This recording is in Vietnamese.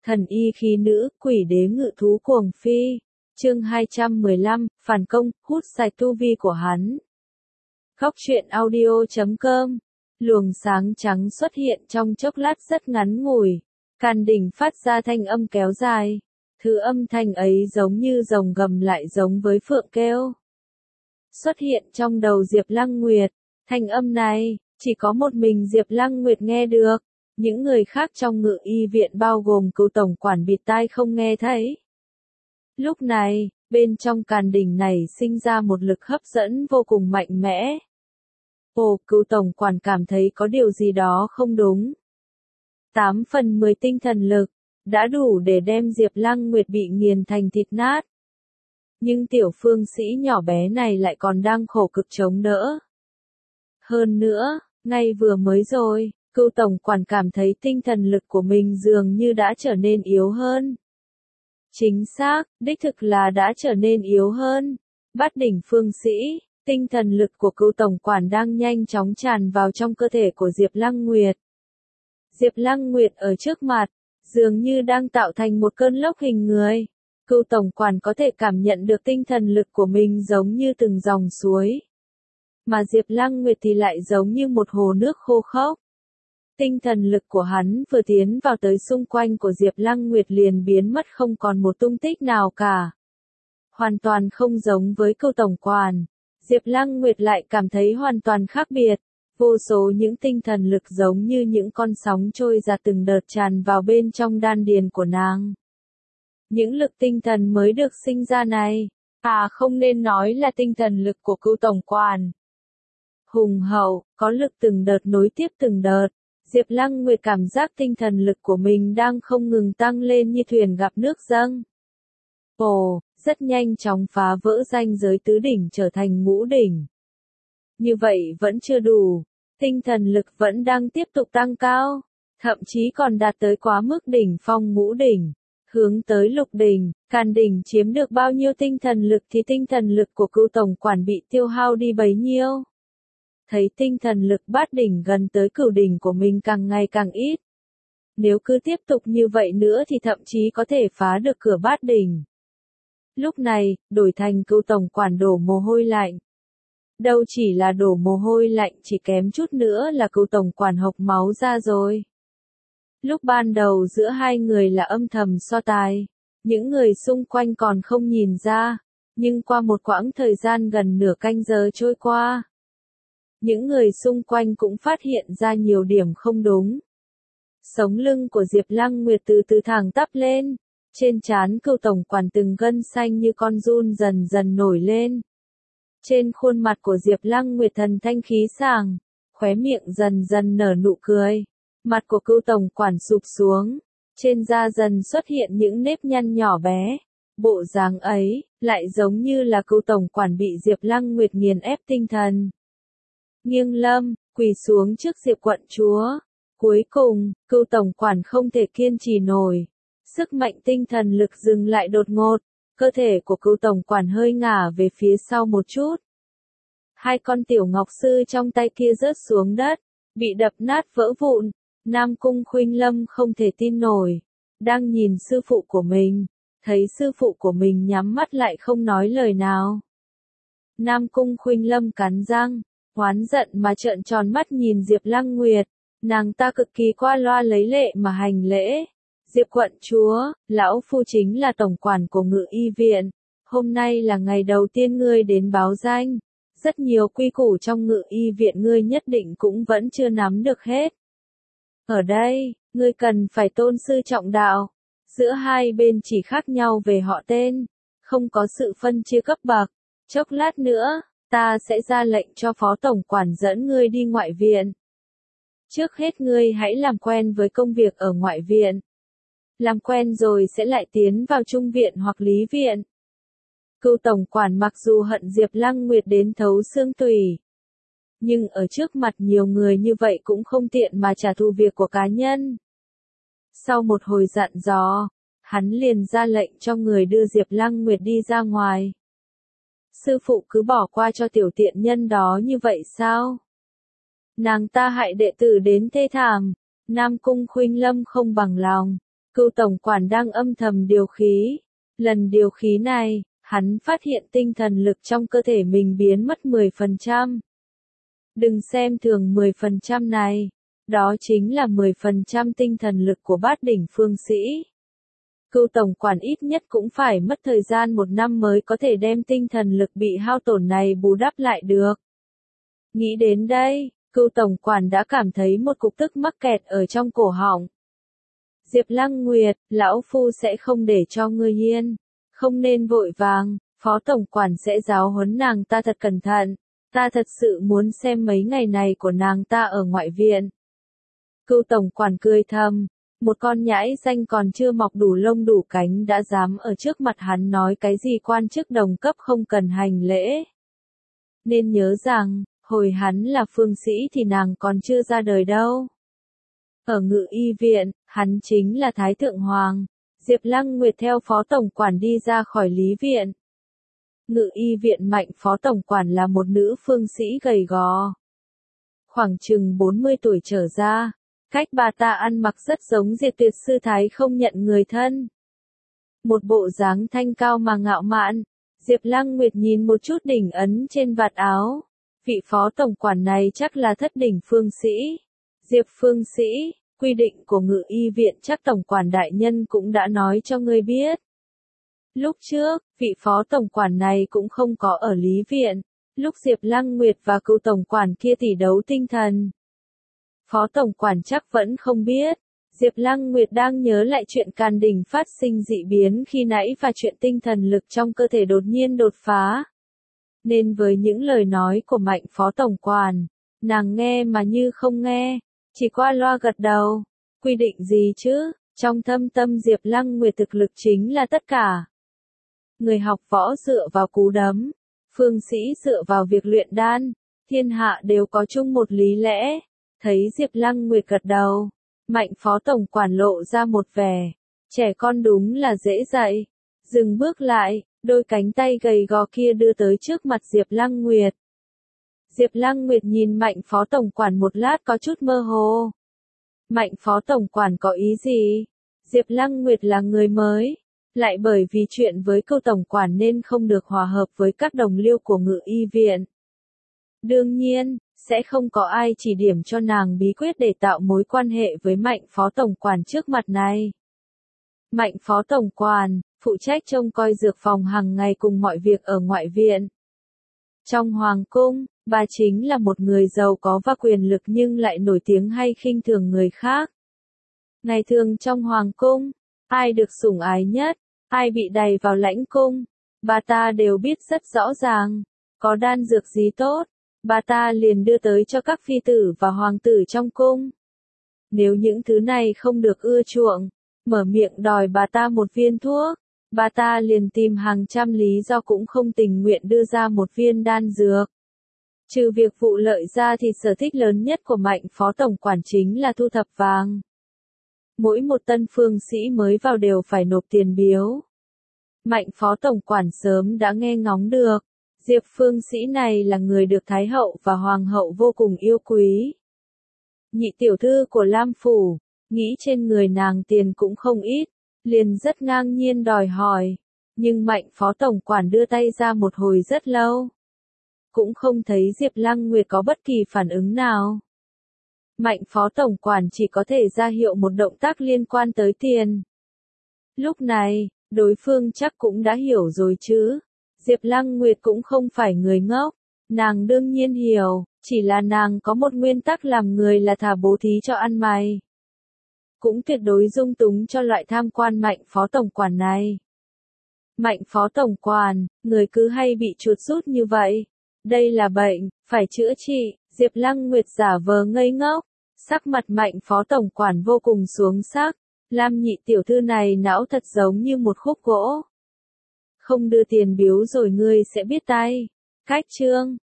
Thần y khí nữ, quỷ đế ngự thú cuồng phi. Chương 215, phản công, hút sạch tu vi của hắn. Góc truyện audio.com. Luồng sáng trắng xuất hiện trong chốc lát rất ngắn ngủi. Càn đỉnh phát ra thanh âm kéo dài. Thứ âm thanh ấy giống như rồng gầm lại giống với phượng kêu. Xuất hiện trong đầu Diệp Lăng Nguyệt. Thanh âm này, chỉ có một mình Diệp Lăng Nguyệt nghe được. Những người khác trong Ngự y viện bao gồm Cửu tổng quản bịt tai không nghe thấy. Lúc này, bên trong càn đỉnh này sinh ra một lực hấp dẫn vô cùng mạnh mẽ. Ồ, Cửu tổng quản cảm thấy có điều gì đó không đúng. 8/10 tinh thần lực, đã đủ để đem Diệp Lăng Nguyệt bị nghiền thành thịt nát. Nhưng tiểu phương sĩ nhỏ bé này lại còn đang khổ cực chống đỡ. Hơn nữa, ngay vừa mới rồi, Cửu tổng quản cảm thấy tinh thần lực của mình dường như đã trở nên yếu hơn. Chính xác, đích thực là đã trở nên yếu hơn. Bát đỉnh phương sĩ, tinh thần lực của Cửu tổng quản đang nhanh chóng tràn vào trong cơ thể của Diệp Lăng Nguyệt. Diệp Lăng Nguyệt ở trước mặt, dường như đang tạo thành một cơn lốc hình người. Cửu tổng quản có thể cảm nhận được tinh thần lực của mình giống như từng dòng suối. Mà Diệp Lăng Nguyệt thì lại giống như một hồ nước khô khốc. Tinh thần lực của hắn vừa tiến vào tới xung quanh của Diệp Lăng Nguyệt liền biến mất không còn một tung tích nào cả. Hoàn toàn không giống với Cửu tổng quản. Diệp Lăng Nguyệt lại cảm thấy hoàn toàn khác biệt. Vô số những tinh thần lực giống như những con sóng trôi ra từng đợt tràn vào bên trong đan điền của nàng. Những lực tinh thần mới được sinh ra này, không nên nói là tinh thần lực của Cửu tổng quản. Hùng hậu, có lực từng đợt nối tiếp từng đợt. Diệp Lăng Nguyệt cảm giác tinh thần lực của mình đang không ngừng tăng lên như thuyền gặp nước dâng. Ồ, rất nhanh chóng phá vỡ ranh giới tứ đỉnh trở thành ngũ đỉnh. Như vậy vẫn chưa đủ, tinh thần lực vẫn đang tiếp tục tăng cao, thậm chí còn đạt tới quá mức đỉnh phong ngũ đỉnh, hướng tới lục đỉnh. Càn đỉnh chiếm được bao nhiêu tinh thần lực thì tinh thần lực của Cửu tổng quản bị tiêu hao đi bấy nhiêu. Thấy tinh thần lực bát đỉnh gần tới cửu đỉnh của mình càng ngày càng ít. Nếu cứ tiếp tục như vậy nữa thì thậm chí có thể phá được cửa bát đỉnh. Lúc này, đổi thành Cửu tổng quản đổ mồ hôi lạnh. Đâu chỉ là đổ mồ hôi lạnh, chỉ kém chút nữa là Cửu tổng quản hộc máu ra rồi. Lúc ban đầu giữa hai người là âm thầm so tài, những người xung quanh còn không nhìn ra, nhưng qua một quãng thời gian gần nửa canh giờ trôi qua, những người xung quanh cũng phát hiện ra nhiều điểm không đúng. Sống lưng của Diệp Lăng Nguyệt từ từ thẳng tắp lên, trên trán Cửu tổng quản từng gân xanh như con giun dần dần nổi lên. Trên khuôn mặt của Diệp Lăng Nguyệt thần thanh khí sảng, khóe miệng dần dần nở nụ cười. Mặt của Cửu tổng quản sụp xuống, trên da dần xuất hiện những nếp nhăn nhỏ bé. Bộ dáng ấy, lại giống như là Cửu tổng quản bị Diệp Lăng Nguyệt nghiền ép tinh thần. Nghiêng lâm, quỳ xuống trước Diệp quận chúa. Cuối cùng, Cửu tổng quản không thể kiên trì nổi. Sức mạnh tinh thần lực dừng lại đột ngột. Cơ thể của Cửu tổng quản hơi ngả về phía sau một chút. Hai con tiểu ngọc sư trong tay kia rớt xuống đất, bị đập nát vỡ vụn. Nam Cung Khuynh Lâm không thể tin nổi. Đang nhìn sư phụ của mình. Thấy sư phụ của mình nhắm mắt lại không nói lời nào. Nam Cung Khuynh Lâm cắn răng. Oán giận mà trợn tròn mắt nhìn Diệp Lăng Nguyệt, nàng ta cực kỳ qua loa lấy lệ mà hành lễ. Diệp quận chúa, lão phu chính là tổng quản của Ngự y viện, hôm nay là ngày đầu tiên ngươi đến báo danh, rất nhiều quy củ trong Ngự y viện ngươi nhất định cũng vẫn chưa nắm được hết. Ở đây, ngươi cần phải tôn sư trọng đạo, giữa hai bên chỉ khác nhau về họ tên, không có sự phân chia cấp bậc. Chốc lát nữa, ta sẽ ra lệnh cho phó tổng quản dẫn ngươi đi ngoại viện. Trước hết ngươi hãy làm quen với công việc ở ngoại viện. Làm quen rồi sẽ lại tiến vào trung viện hoặc lý viện. Cửu tổng quản mặc dù hận Diệp Lăng Nguyệt đến thấu xương tủy, nhưng ở trước mặt nhiều người như vậy cũng không tiện mà trả thù việc của cá nhân. Sau một hồi dặn dò, hắn liền ra lệnh cho người đưa Diệp Lăng Nguyệt đi ra ngoài. Sư phụ cứ bỏ qua cho tiểu tiện nhân đó như vậy sao? Nàng ta hại đệ tử đến thê thảm. Nam Cung Khuynh Lâm không bằng lòng. Cưu tổng quản đang âm thầm điều khí. Lần điều khí này, hắn phát hiện tinh thần lực trong cơ thể mình biến mất 10%. Đừng xem thường 10% này, đó chính là 10% tinh thần lực của bát đỉnh phương sĩ. Cưu tổng quản ít nhất cũng phải mất thời gian 1 năm mới có thể đem tinh thần lực bị hao tổn này bù đắp lại được. Nghĩ đến đây, Cưu tổng quản đã cảm thấy một cục tức mắc kẹt ở trong cổ họng. Diệp Lăng Nguyệt, lão phu sẽ không để cho ngươi yên, không nên vội vàng, phó tổng quản sẽ giáo huấn nàng ta thật cẩn thận, ta thật sự muốn xem mấy ngày này của nàng ta ở ngoại viện. Cưu tổng quản cười thầm, một con nhãi danh còn chưa mọc đủ lông đủ cánh đã dám ở trước mặt hắn nói cái gì quan chức đồng cấp không cần hành lễ. Nên nhớ rằng, hồi hắn là phương sĩ thì nàng còn chưa ra đời đâu. Ở Ngự Y viện, hắn chính là Thái Thượng Hoàng. Diệp Lăng Nguyệt theo phó tổng quản đi ra khỏi Lý viện. Ngự Y viện Mạnh phó tổng quản là một nữ phương sĩ gầy gò. Khoảng chừng 40 tuổi trở ra, cách bà ta ăn mặc rất giống Diệt Tuyệt sư thái không nhận người thân. Một bộ dáng thanh cao mà ngạo mạn, Diệp Lăng Nguyệt nhìn một chút đỉnh ấn trên vạt áo. Vị phó tổng quản này chắc là thất đỉnh phương sĩ. Diệp phương sĩ, quy định của Ngự Y viện chắc tổng quản đại nhân cũng đã nói cho ngươi biết. Lúc trước, vị phó tổng quản này cũng không có ở Lý viện, lúc Diệp Lăng Nguyệt và Cưu tổng quản kia tỷ đấu tinh thần. Phó tổng quản chắc vẫn không biết, Diệp Lăng Nguyệt đang nhớ lại chuyện Càn Đỉnh phát sinh dị biến khi nãy và chuyện tinh thần lực trong cơ thể đột nhiên đột phá. Nên với những lời nói của Mạnh phó tổng quản, nàng nghe mà như không nghe, chỉ qua loa gật đầu. Quy định gì chứ, trong thâm tâm Diệp Lăng Nguyệt thực lực chính là tất cả. Người học võ dựa vào cú đấm, phương sĩ dựa vào việc luyện đan, thiên hạ đều có chung một lý lẽ. Thấy Diệp Lăng Nguyệt gật đầu, Mạnh phó tổng quản lộ ra một vẻ, trẻ con đúng là dễ dạy. Dừng bước lại, đôi cánh tay gầy gò kia đưa tới trước mặt Diệp Lăng Nguyệt. Diệp Lăng Nguyệt nhìn Mạnh phó tổng quản một lát có chút mơ hồ. Mạnh phó tổng quản có ý gì? Diệp Lăng Nguyệt là người mới, lại bởi vì chuyện với Cưu tổng quản nên không được hòa hợp với các đồng liêu của Ngự Y viện. Đương nhiên, sẽ không có ai chỉ điểm cho nàng bí quyết để tạo mối quan hệ với Mạnh phó tổng quản trước mặt này. Mạnh phó tổng quản, phụ trách trông coi dược phòng hàng ngày cùng mọi việc ở ngoại viện. Trong hoàng cung, bà chính là một người giàu có và quyền lực nhưng lại nổi tiếng hay khinh thường người khác. Ngày thường trong hoàng cung, ai được sủng ái nhất, ai bị đày vào lãnh cung, bà ta đều biết rất rõ ràng. Có đan dược gì tốt, bà ta liền đưa tới cho các phi tử và hoàng tử trong cung. Nếu những thứ này không được ưa chuộng, mở miệng đòi bà ta một viên thuốc, bà ta liền tìm hàng trăm lý do cũng không tình nguyện đưa ra một viên đan dược. Trừ việc vụ lợi ra thì sở thích lớn nhất của Mạnh phó tổng quản chính là thu thập vàng. Mỗi một tân phương sĩ mới vào đều phải nộp tiền biếu. Mạnh phó tổng quản sớm đã nghe ngóng được, Diệp phương sĩ này là người được Thái hậu và Hoàng hậu vô cùng yêu quý. Nhị tiểu thư của Lam Phủ, nghĩ trên người nàng tiền cũng không ít, liền rất ngang nhiên đòi hỏi. Nhưng Mạnh phó tổng quản đưa tay ra một hồi rất lâu. Cũng không thấy Diệp Lăng Nguyệt có bất kỳ phản ứng nào. Mạnh phó tổng quản chỉ có thể ra hiệu một động tác liên quan tới tiền. Lúc này, đối phương chắc cũng đã hiểu rồi chứ. Diệp Lăng Nguyệt cũng không phải người ngốc. Nàng đương nhiên hiểu, chỉ là nàng có một nguyên tắc làm người là thà bố thí cho ăn mày. Cũng tuyệt đối dung túng cho loại tham quan Mạnh phó tổng quản này. Mạnh phó tổng quản, người cứ hay bị chuột rút như vậy. Đây là bệnh, phải chữa trị. Diệp Lăng Nguyệt giả vờ ngây ngốc. Sắc mặt Mạnh phó tổng quản vô cùng xuống sắc. Lam nhị tiểu thư này não thật giống như một khúc gỗ. Không đưa tiền biếu rồi ngươi sẽ biết tay. Cách chương